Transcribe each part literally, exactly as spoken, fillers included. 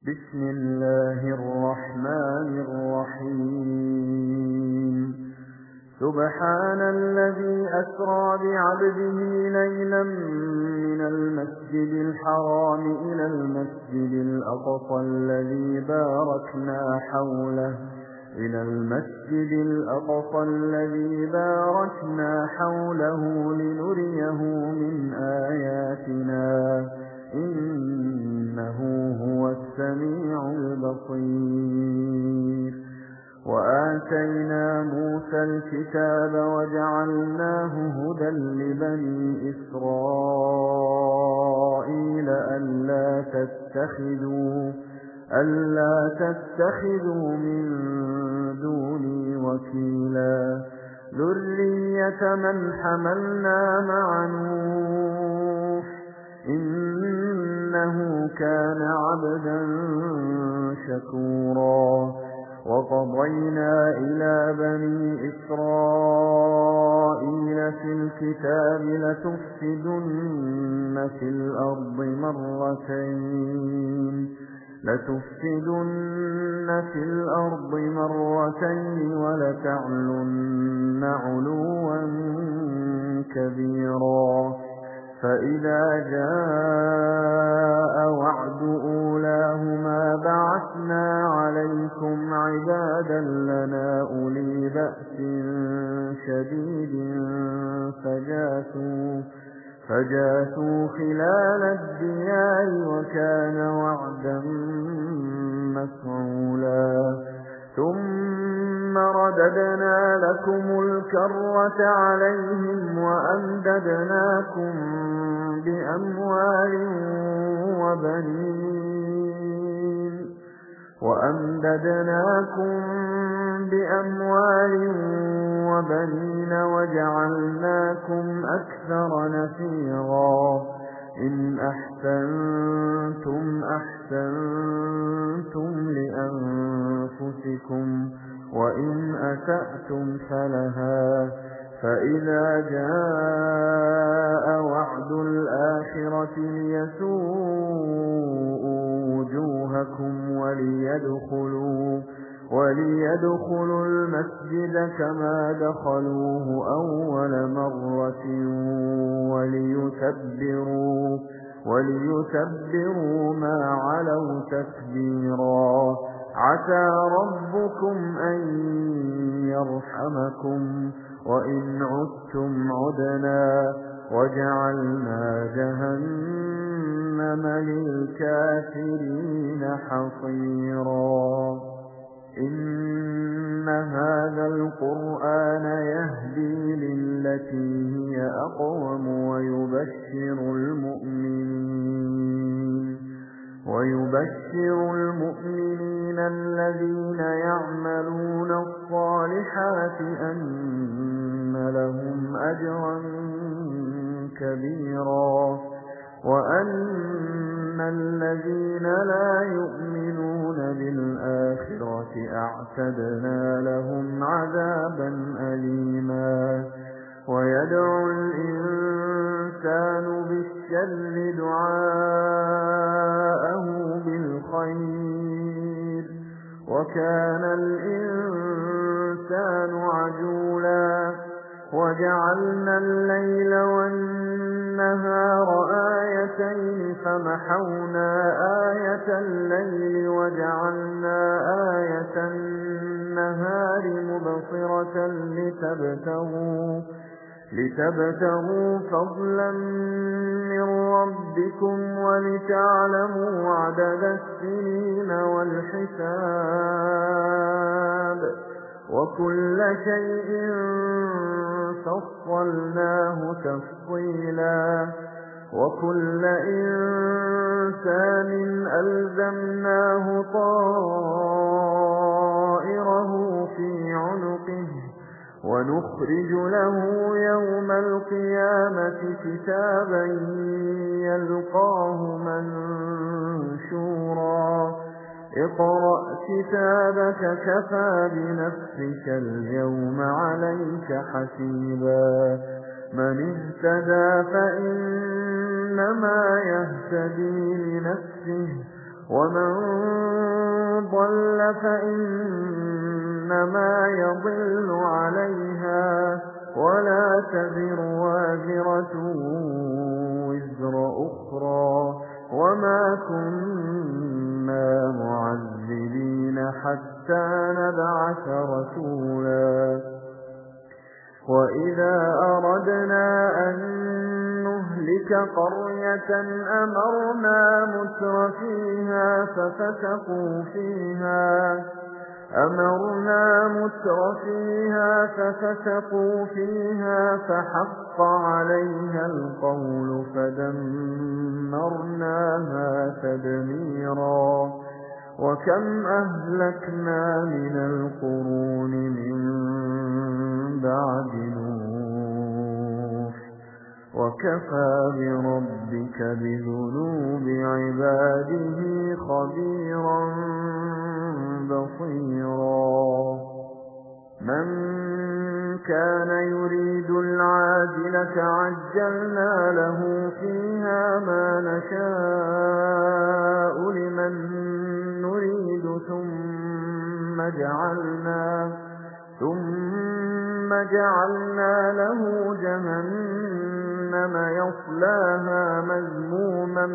بسم الله الرحمن الرحيم سبحان الذي أسرى بعبده ليلا من المسجد الحرام إلى المسجد الأقصى الذي باركنا حوله إلى المسجد الأقصى الذي باركنا حوله لنريه من آياتنا إنه هو السميع البصير وآتينا موسى الكتاب وجعلناه هدى لبني إسرائيل ألا تتخذوا ألا تتخذوا من دوني وكيلا ذرية من حملنا مع نوح إنه كان عبدا شكورا وقضينا إلى بني إسرائيل في الكتاب لتفسدن في الأرض مرتين لتفسدن في الأرض مرتين ولتعلن علوا كبيرا فإذا جاء وعد أولاهما بعثنا عليكم عبادا لنا أولي بأس شديد فجاسوا فجاسوا خلال الديار وكان وعدا مفعولا ثم رددنا لكم الكرة عليهم وأمددناكم بأموال وبنين وأمددناكم بأموال وبنين وجعلناكم أكثر نفيرا إن أحسنتم أحسنتم لأنفسكم وإن أسأتم فلها فإذا جاء وعد الآخرة ليسوءوا وجوهكم وليدخلوا وليدخلوا المسجد كما دخلوه أول مرة وليتبروا وليتبروا ما علوا تكبيرا عسى ربكم أن يرحمكم وإن عدتم عدنا وجعلنا جهنم للكافرين حصيرا إن هذا القرآن يهدي للتي هي أقوم ويبشر المؤمنين ويبشر المؤمنين الذين يعملون الصالحات أن لهم أجرا كبيرا وأن الذين لا يؤمنون بالآخرة أعتدنا لهم عذابا أليما ويدعو الإنسان بالشر دعاءه بالخير وكان الإنسان عجولا وجعلنا الليل والنهار آيتين فمحونا آية الليل وجعلنا آية النهار مبصرة لتبتغوا لتبتغوا فضلا من ربكم ولتعلموا عدد السنين والحساب وكل شيء فصلناه تفصيلا وكل إنسان ألزمناه طائره في عنقه ونخرج له يوم القيامة كتابا يلقاه منشورا اقرأ كتابك كفى بنفسك اليوم عليك حسيبا من اهتدى فإنما يهتدي لنفسه ومن ضل فإنما يضل عليها ولا تزر وازرة وزر أخرى وما كنا معذبين حتى نبعث رسولا وإذا أردنا أن نهلك قرية أمرنا متر فيها ففسقوا فيها أمرنا متر فيها ففسقوا فيها فحق عليها القول فدمرناها تدميرا وكم أهلكنا من القرون من بعد نوح وكفى بربك بذنوب عباده خبيرا بصيرا من كان يريد العاجلة عجلنا له فيها ما نشاء لمن نريد ثم جعلنا ثم جعلنا له جهنم يصلاها مذموما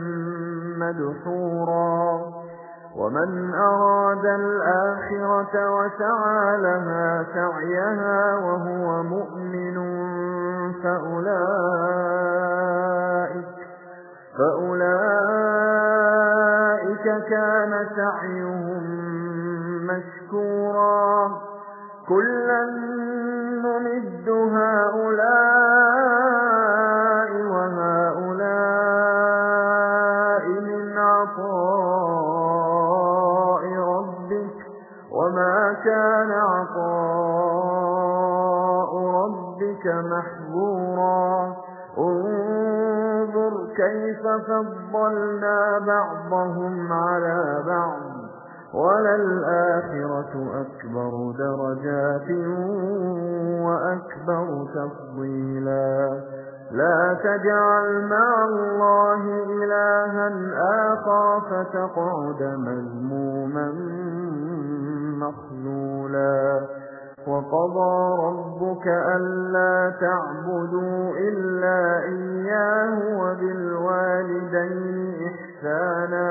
مدحورا ومن أراد الآخرة وسعى لها سعيها وهو مؤمن فأولئك, فأولئك كان سعيهم مشكورا كلا نمد هؤلاء وهؤلاء من عطاء ربك وما كان عطاء ربك محظورا انظر كيف فضلنا بعضهم على بعض وللآخرة أكبر درجات وأكبر تفضيلا لا تجعل مع الله إلها آخر فتقعد مذموما مخذولا وقضى ربك ألا تعبدوا إلا إياه وبالوالدين إحسانا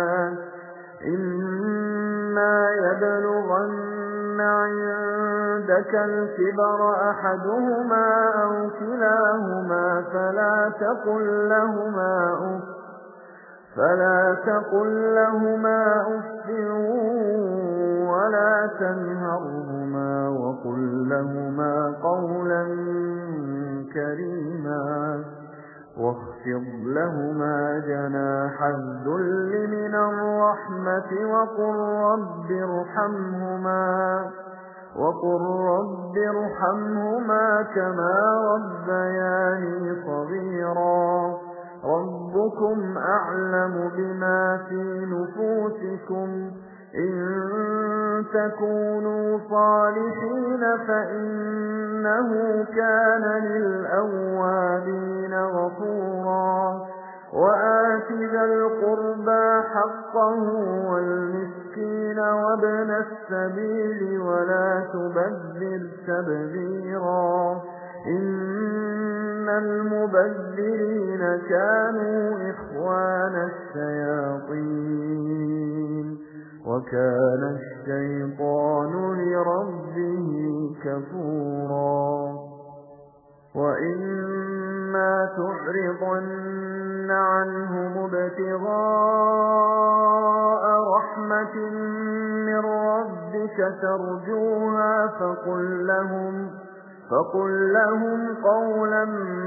إما يبلغن عندك الكبر أحدهما أو كلاهما فلا تقل لهما أف فلا تقل لهما أف ولا تنهرهما وقل لهما قولا كريما واخفض لهما جناح الذل من الرحمة وقل رب ارحمهما وقل رب ارحمهما كما ربياني صغيرا ربكم أعلم بما في نفوسكم إن تكونوا صالحين فإنه كان للأوابين غفورا وآت ذا القربى حقه والمسكين وابن السبيل ولا تبذر تبذيرا إن المبذرين كانوا إخوان الشياطين وكان الشيطان لربه كفورا وإما تعرضن عنهم ابتغاء رحمة من ربك ترجوها فقل لهم فقل لهم قولا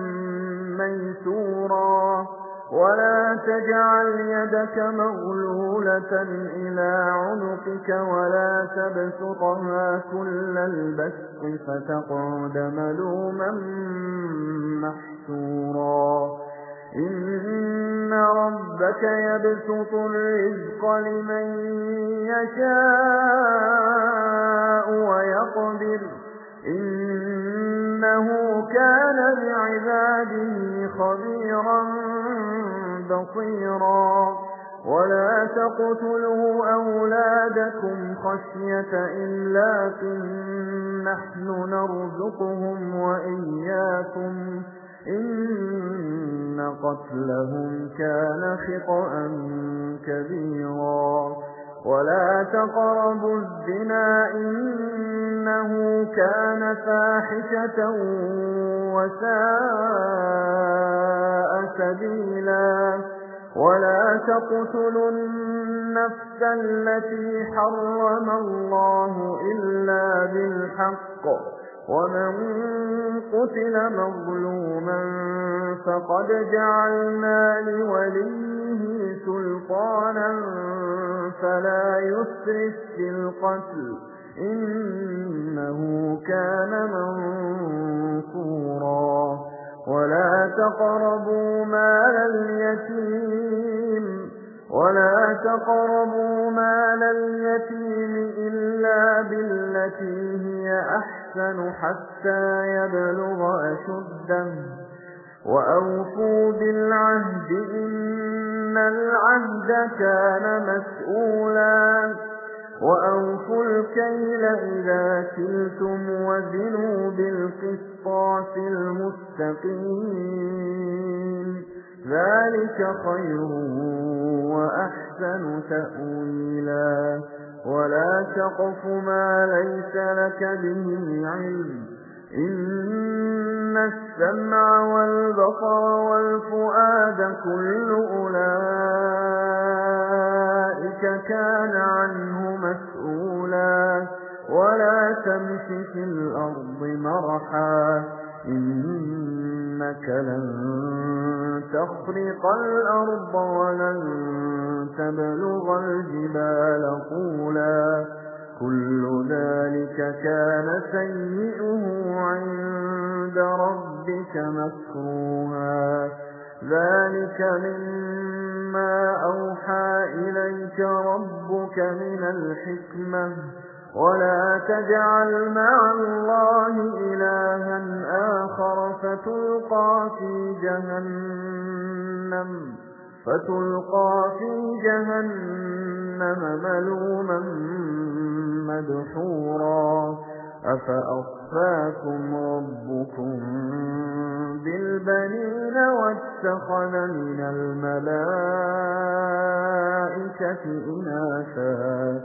ميسورا ولا تجعل يدك مغلولة إلى عنقك ولا تبسطها كل البسط فتقعد ملوما محسورا إن ربك يبسط الرزق لمن يشاء ويقدر إنه كان بعباده خبيرا بصيرا ولا تقتلوا أولادكم خشية إملاق نحن نرزقهم وإياكم إن قتلهم كان خطأ كبيرا ولا تقربوا الزنا إنه كان فاحشة وساء سبيلا ولا تقتلوا النفس التي حرم الله إلا بالحق ومن قتل مظلوما فقد جعلنا لوليه سلطانا فلا يسرف في القتل إنه كان منصورا ولا تقربوا مال اليتيم ولا تقربوا مال اليتيم إلا بالتي هي أحسن حتى يبلغ أشده وأوفوا بالعهد إن العهد كان مسؤولا وأوفوا الكيل إذا كلتم وزنوا بالقسطاس المستقيم ذلك خير وأحسن تأويلا ولا تقف ما ليس لك به علم إن السمع والبصر والفؤاد كل أولئك كان عنه مسؤولا ولا تمش في الأرض مرحا إنك لن تخرق الأرض ولن تبلغ الجبال طولا كل ذلك كان سيئه عند ربك مكروها ذلك مما أوحى إليك ربك من الحكمة ولا تجعل مع الله إلها آخر فتلقى في جهنم فتلقى في جهنم ملوما مدحورا أفأصفاكم ربكم بالبنين واتخذ من الملائكة إناثا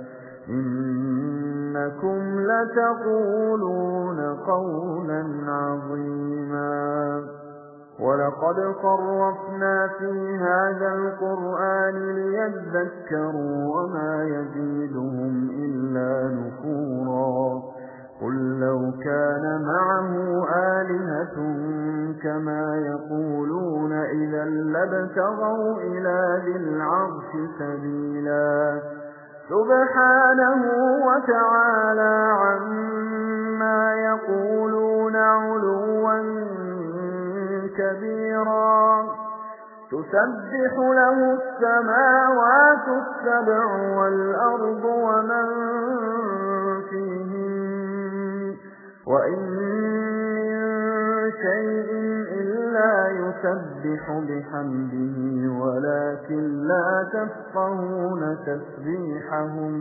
إنكم لتقولون قولا عظيما ولقد صرفنا في هذا القرآن ليذكروا وما يزيدهم إلا نفورا قل لو كان معه آلهة كما يقولون إذا لابتغوا إلى ذي العرش سبيلا سبحانه وتعالى عما يقولون علوا كبيرا تسبح له السماوات السبع والأرض ومن فيهن وإن من شيء إلا يسبح بحمده ولكن لا تفقهون تسبيحهم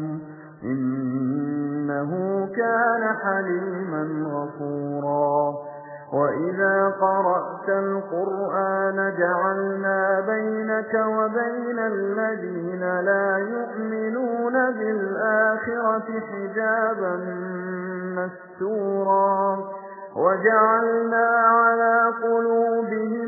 إنه كان حليما غفورا وإذا قرأت القرآن جعلنا بينك وبين الذين لا يؤمنون بالآخرة حجابا مستورا وجعلنا على قلوبهم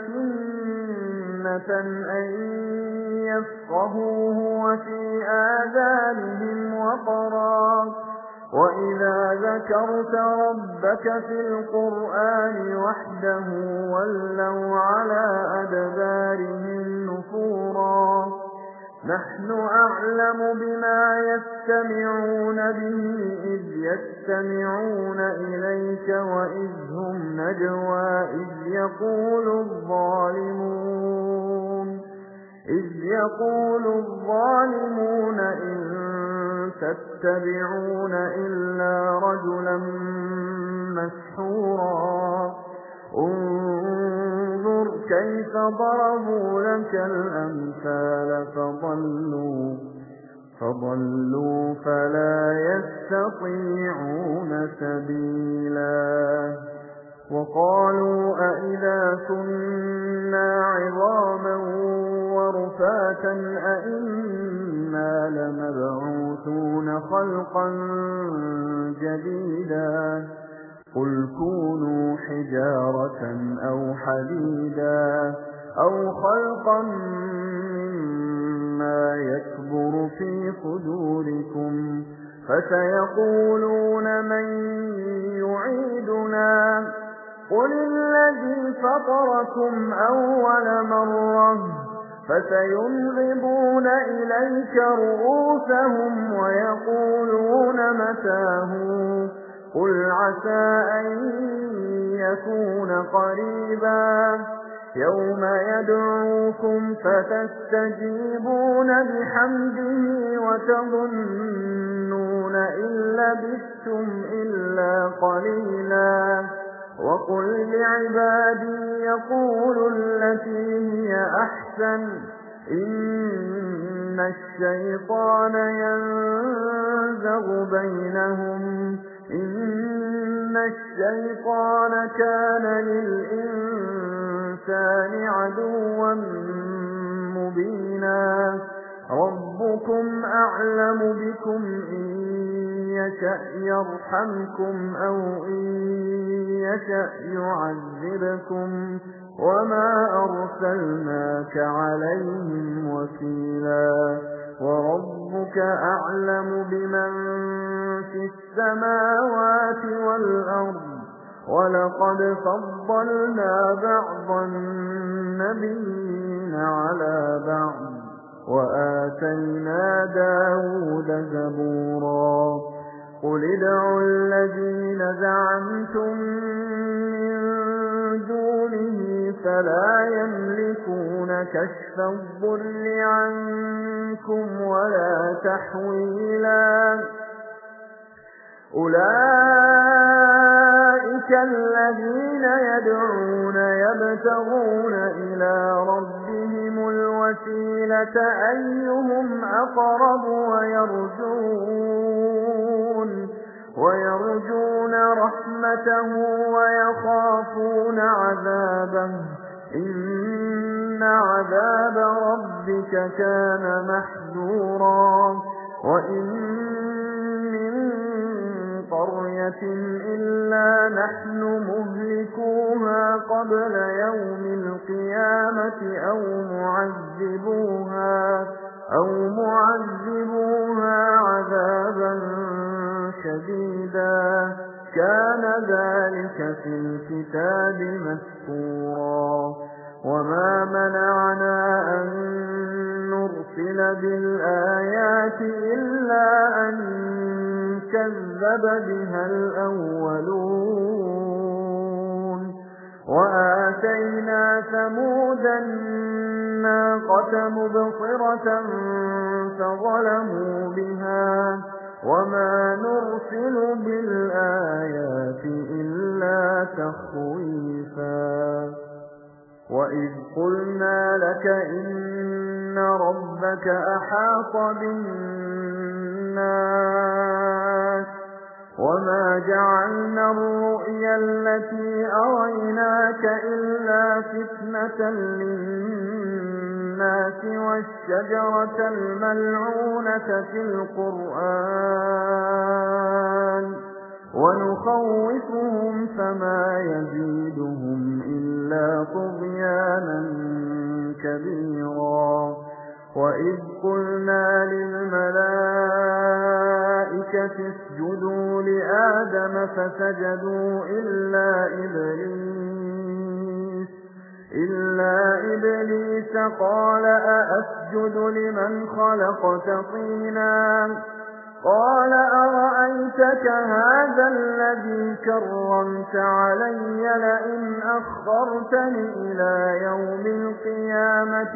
أكنة أن يفقهوه وفي آذانهم وقرا وإذا ذكرت ربك في القرآن وحده ولوا على أدبارهم نفورا نحن أعلم بما يستمعون به إذ يستمعون إليك وإذ هم نجوى إذ يقول الظالمون إذ يقول الظالمون إن تتبعون إلا رجلا مسحورا انظر كيف ضربوا لك الأمثال فضلوا فضلوا فلا يستطيعون سبيلا وقالوا أئذا كنا عظاما ورفاتا أئنا لمبعوثون خلقا جديدا قل كونوا حجارة أو حديدا أو خلقا مما يكبر في صدوركم فسيقولون من يعيدنا قل الذي فطركم أول مرة فسينغضون إليك رؤوسهم ويقولون متى هو قل عسى أن يكون قريبا يوم يدعوكم فتستجيبون بحمده وتظنون إن لبثتم إلا قليلا وقل لعبادي يقولوا التي هي أحسن إن الشيطان ينزغ بينهم إن الشيطان كان للإنسان عدوا مبينا ربكم أعلم بكم إن يشأ يرحمكم أو إن يشأ يعذبكم وما أرسلناك عليهم وكيلا وربك أعلم بمن في السماوات والأرض ولقد فضلنا بعض النبيين على بعض وآتينا داود زبورا قل ادعوا الذين زعمتم من دونه فلا يملكون كشف الضر عنكم ولا تحويلا أولئك الذين يدعون يبتغون إلى ربهم الوسيلة أيهم أقرب ويرجون ويرجون رحمته ويخافون عذابه إن عذاب ربك كان محذورا وإن من قرية إلا نحن مهلكوها قبل يوم القيامة أو معذبوها أو معذبوها عذابا شديدا كان ذلك في الكتاب مسطورا وما منعنا أن نرسل بالآيات إلا أن كذب بها الأولون وآتينا ثمود الناقة مبصرة فظلموا بها وما نرسل بالآيات إلا تخويفا وإذ قلنا لك إن ربك أحاط بالناس وما جعلنا الرؤيا التي أريناك إلا فتنة للناس والشجرة الملعونة في القرآن ونخوفهم فما يزيدهم إلا طغيانا كبيرا وإذ قلنا للملائكة اسجدوا لآدم فسجدوا إلا إبليس إلا إبليس قال أأسجد لمن خلقت طينا قال أرأيتك هذا الذي كرمت علي لئن أخرتني إلى يوم القيامة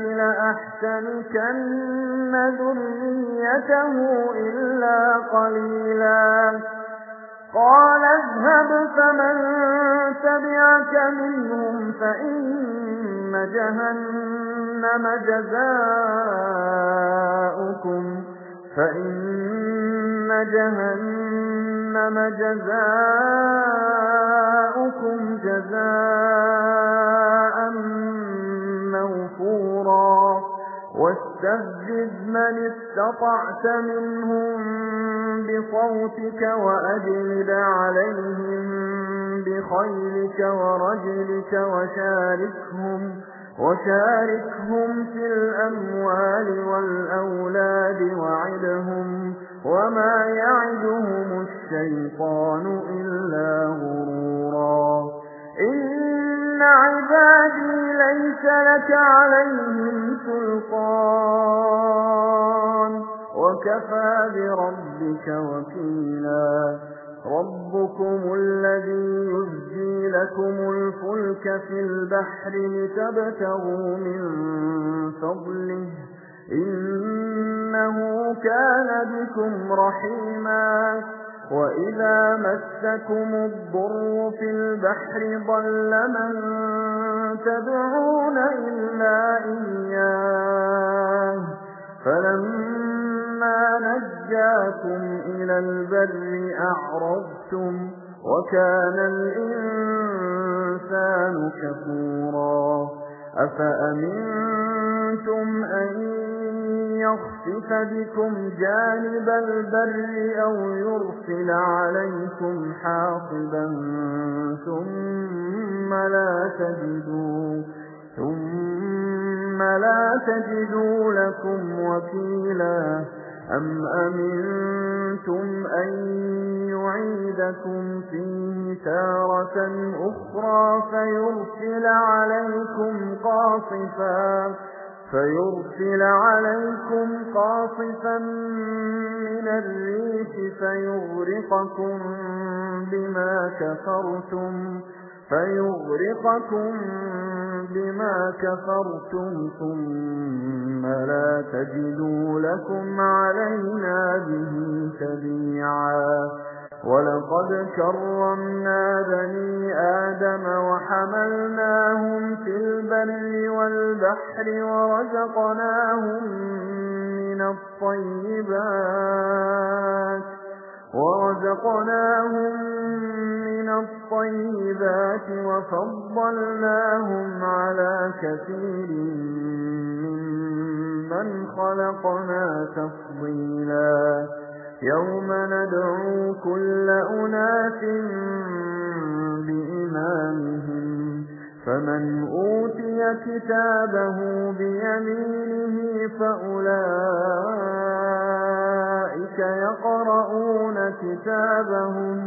لأحتنكن ذريته إلا قليلا قال اذهب فمن تبعك منهم فإن جهنم جزاؤكم فإن جهنم جزاؤكم جزاء موفورا واستفزز من استطعت منهم بصوتك وأجلب عليهم بخيلك ورجلك وشاركهم وشاركهم في الأموال والأولاد وعدهم وما يعدهم الشيطان إلا غرورا إن عبادي ليس لك عليهم سلطان وكفى بربك وكيلا ربكم الذي يزجي لكم الفلك في البحر لتبتغوا من فضله إنه كان بكم رحيما وإذا مسكم الضر في البحر ضل من تدعون إلا إياه فلما نجاكم إلى البر أعرضتم وكان الإنسان كفورا أفأمنتم أن يخسف بكم جانب البر أو يرسل عليكم حاصبا ثم لا تجدوا ثم لا تجدوا لكم وكيلا أم أمنتم أن يعيدكم فيه تارة أخرى فيرسل عليكم قاصفا فيرسل عليكم قاصفا من الريح فيغرقكم بما كفرتم فيغرقكم بما كفرتم ثم لا تجدوا لكم علينا به تبيعا ولقد كرمنا بني آدم وحملناهم في البر والبحر ورزقناهم من الطيبات ورزقناهم من الطيبات وفضلناهم على كثير ممن خلقنا تفضيلا يوم ندعو كل أناس بإمامهم فمن أوتي كتابه بيمينه فأولئك يقرؤون كتابهم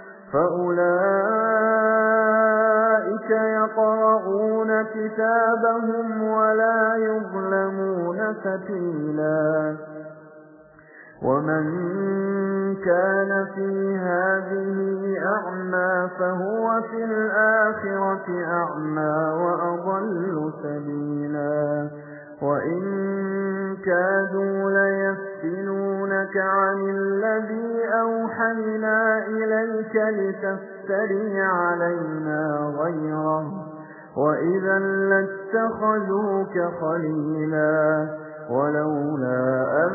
فأولئك يقرؤون كتابهم ولا يظلمون فتيلا ومن كان في هذه أعمى فهو في الآخرة أعمى وأضل سبيلا وإن كادوا ليفتنونك عن الذي أوحينا إليك لتفتري علينا غيره وإذا لاتخذوك خليلا ولولا أن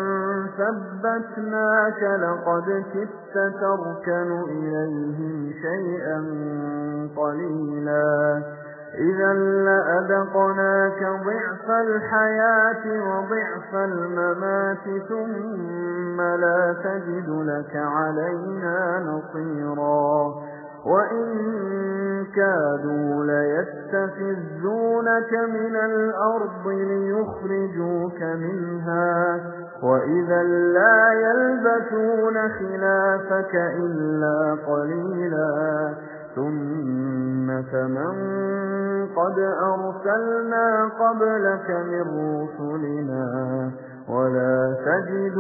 ثبتناك لقد كدت تركن إليهم شيئا قليلا إذا لأذقناك ضعف الحياة وضعف الممات ثم لا تجد لك علينا نصيرا وإن كادوا ليستفزونك من الأرض ليخرجوك منها وإذا لا يلبثون خلافك إلا قليلا سنة من قد أرسلنا قبلك من رسلنا ولا تجد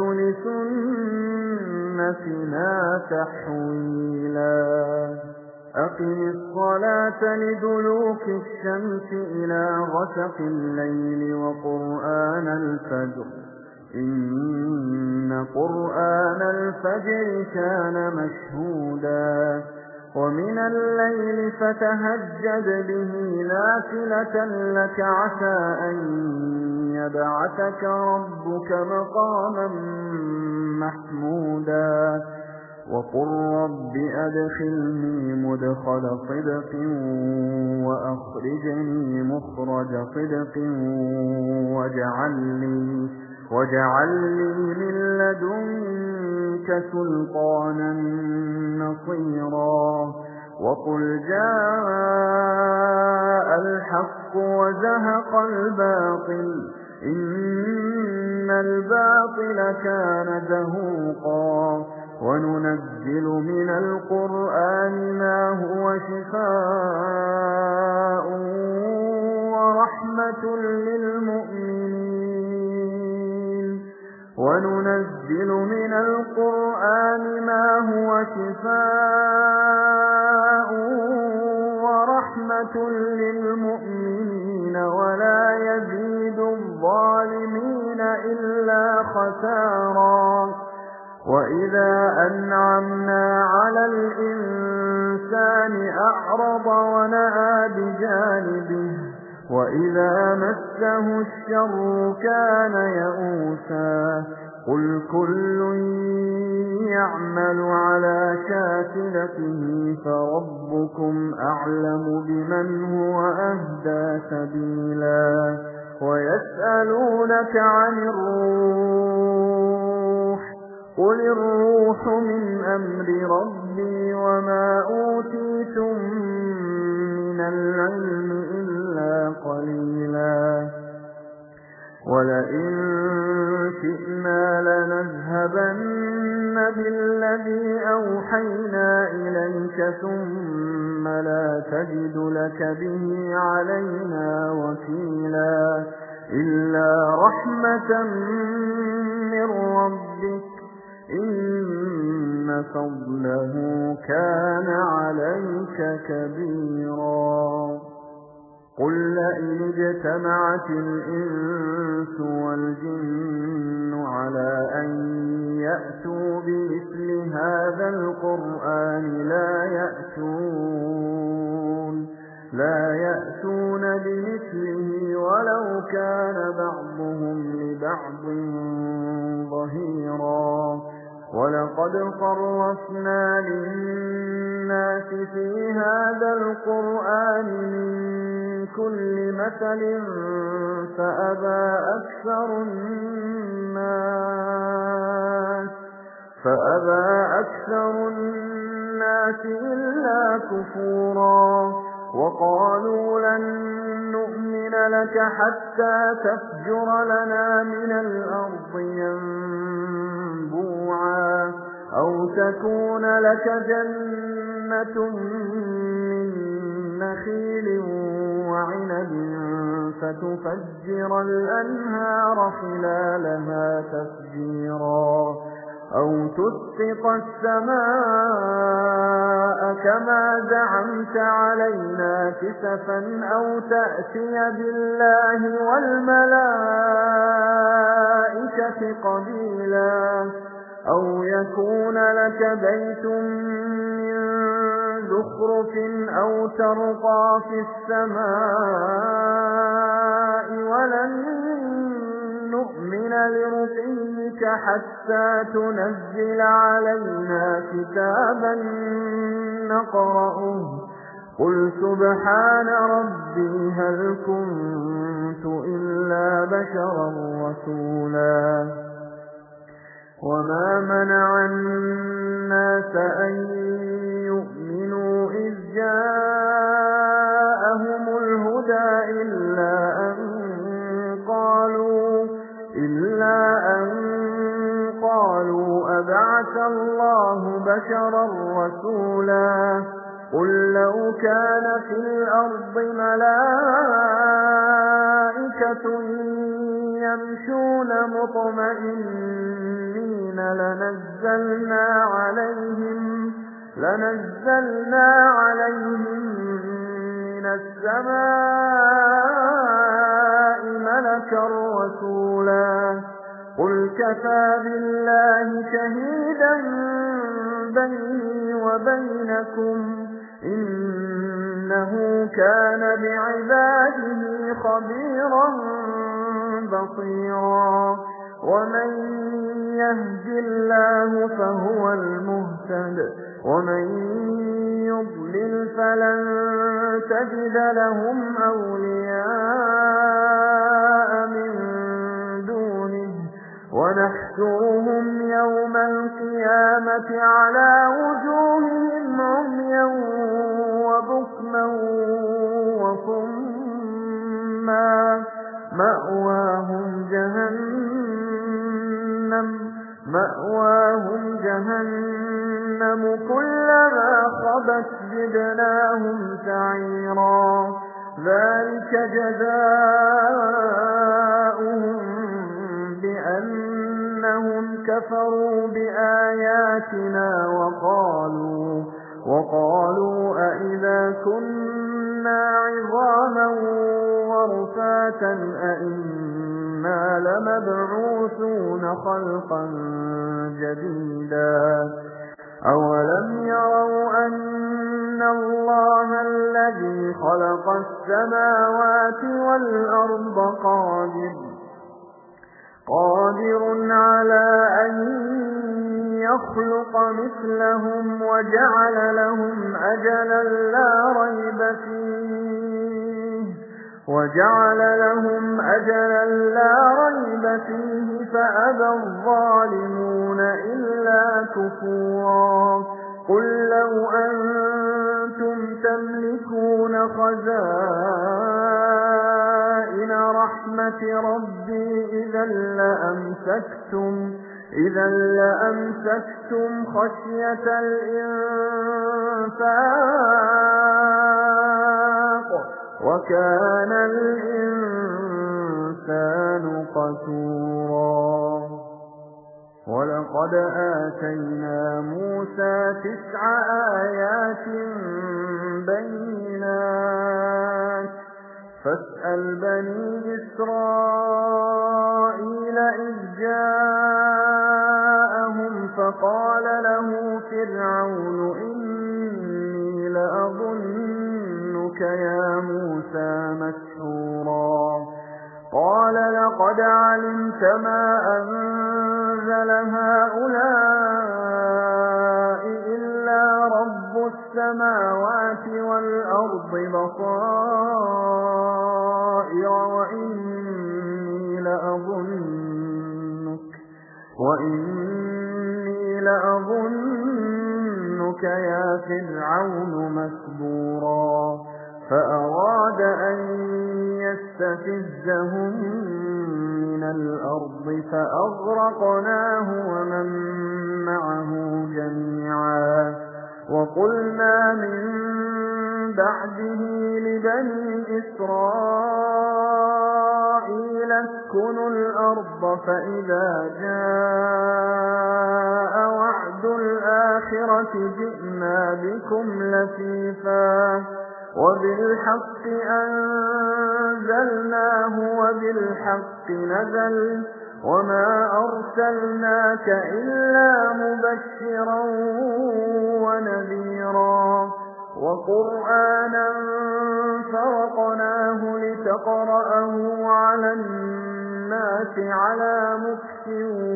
لسنتنا تحويلا أقم الصلاة لدلوك الشمس إلى غسق الليل وقرآن الفجر إن قرآن الفجر كان مشهودا ومن الليل فتهجد به نافلة لك عسى أن يبعثك ربك مقاما محمودا وقل رب أدخلني مدخل صدق وأخرجني مخرج صدق واجعل لي, واجعل لي من لدنك سلطانا نصيرا وقل جاء الحق وزهق الباطل إن الباطل كان زهوقا وننزل من القرآن ما هو شفاء ورحمة للمؤمنين وننزل من القرآن ما هو شفاء ورحمة للمؤمنين ولا يزيد الظالمين إلا خسارا وإذا أنعمنا على الإنسان أعرض ونأى بجانبه وإذا مسه الشر كان يئوسا قل كل يعمل على شاكلته فربكم أعلم بمن هو أهدى سبيلا ويسألونك عن الروح قل الروح من أمر ربي وما أوتيتم من العلم إلا قليلا ولئن شئنا لنذهبن بالذي أوحينا إليك ثم لا تجد لك به علينا وكيلا إلا رحمة من ربك إن فضله كان عليك كبيرا قل لئن اجتمعت الإنس والجن على أن يأتوا بمثل هذا القرآن لا يأتون لا يأتون بمثله ولو كان بعضهم لبعض ظهيرا ولقد صرفنا للناس في هذا القرآن من كل مثل فأبى أكثر الناس فأبى أكثر الناس إلا كفورا وقالوا لن نؤمن لك حتى تفجر لنا من الأرض ينبوعا أو تكون لك جنة من نخيل وعنب فتفجر الأنهار خلالها تفجيرا أو تسقط السماء كما زعمت علينا كسفا أو تأتي بالله والملائكة قبيلا أو يكون لك بيت من زخرف أو ترقى في السماء ولن نؤمن لرقيك حتى تنزل علينا كتابا نقرأه قل سبحان ربي هل كنت إلا بشرا رسولا وما منع الناس أن يؤمنوا إذ جاءهم الهدى إلا أن قالوا إلا أن قالوا أبعث الله بشرا رسولا قل لو كان في الأرض ملائكة يمشون مطمئنين لنزلنا عليهم لنزلنا عليهم من السماء ملكا رسولا قل كفى بالله شهيدا بيني وبينكم إنه كان بعباده خبيرا بصيرا ومن يهد الله فهو المهتد ومن يضلل فلن تجد لهم أولياء من دونه ونحشرهم يوم القيامة على وجوههم عميا وبكما وصما مأواهم جهنم مأواهم جهنم كلما خبت زدناهم سعيرا ذلك جزاؤهم بأنهم كفروا بآياتنا وقالوا وقالوا أئذا كنا عظاما ورفاتا أئنا لمبعوثون خلقا جديدا أولم يروا أن الله الذي خلق السماوات والأرض قادر قادر على أن يخلق مثلهم وجعل لهم أجلا لا ريب فيه وجعل لهم أجلا لا ريب فيه فأبى الظالمون إلا كفورا قل لو أنتم تملكون خزائن رحمة ربي إذا لأمسكتم إذا لأمسكتم خشية الإنفاق وكان الإنسان قتورا ولقد آتينا موسى تسع آيات بينات فاسأل بني إسرائيل إذ جاءهم فقال له فرعون إني لأظنك يا موسى مسحورا قال لقد علمت ما أنزل هؤلاء إلا رب السماوات والأرض بصائر وإني لأظنك وإني لأظنك يا فرعون مسبورا فأراد أن يستفزهم من الأرض فأغرقناه ومن معه جميعا وقلنا من بعده لبني إسرائيل اسكنوا الأرض فإذا جاء وعد الآخرة جئنا بكم لفيفا وبالحق أنزلناه وبالحق نزل وما أرسلناك إلا مبشرا ونذيرا وقرآنا فرقناه لتقرأه على الناس على مكث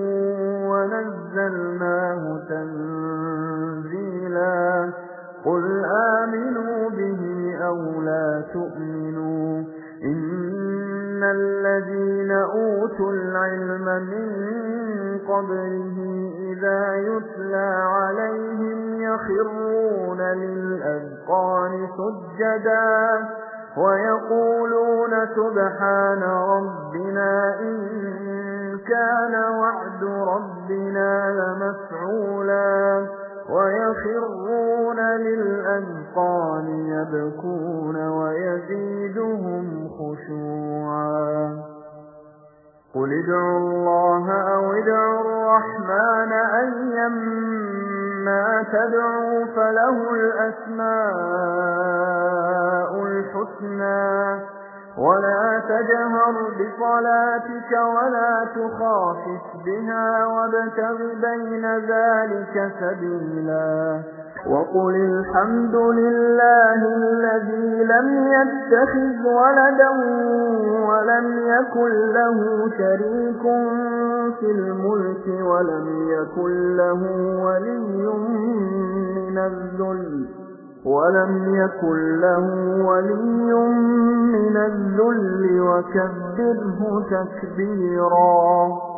ونزلناه تنزيلا قل آمنوا به أو لا تؤمنوا إن الذين أوتوا العلم من قبله إذا يتلى عليهم يخرون للأذقان سجدا ويقولون سبحان ربنا إن كان وعد ربنا لمفعولا ويخرون للأذقان يبكون ويزيدهم خشوعا قل ادعوا الله أو ادعوا الرحمن أيما تدعوا فله الأسماء الحسنى ولا تجهر بصلاتك ولا تخافت بها وابتغ بين ذلك سبيلا وقل الحمد لله الذي لم يتخذ ولدا ولم يكن له شريك في الملك ولم يكن له ولي من الذل ولم يكن له ولي من الذل وكبره تكبيرا.